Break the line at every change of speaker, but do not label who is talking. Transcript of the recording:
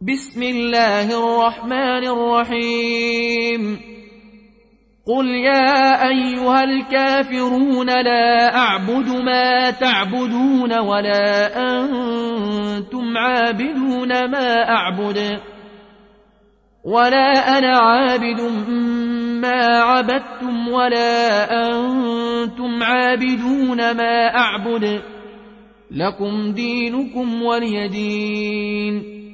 بسم الله الرحمن الرحيم قل يا أيها الكافرون لا أعبد ما تعبدون ولا أنتم عابدون ما أعبد ولا أنا عابد ما عبدتم ولا أنتم عابدون ما أعبد لكم دينكم ولي دين.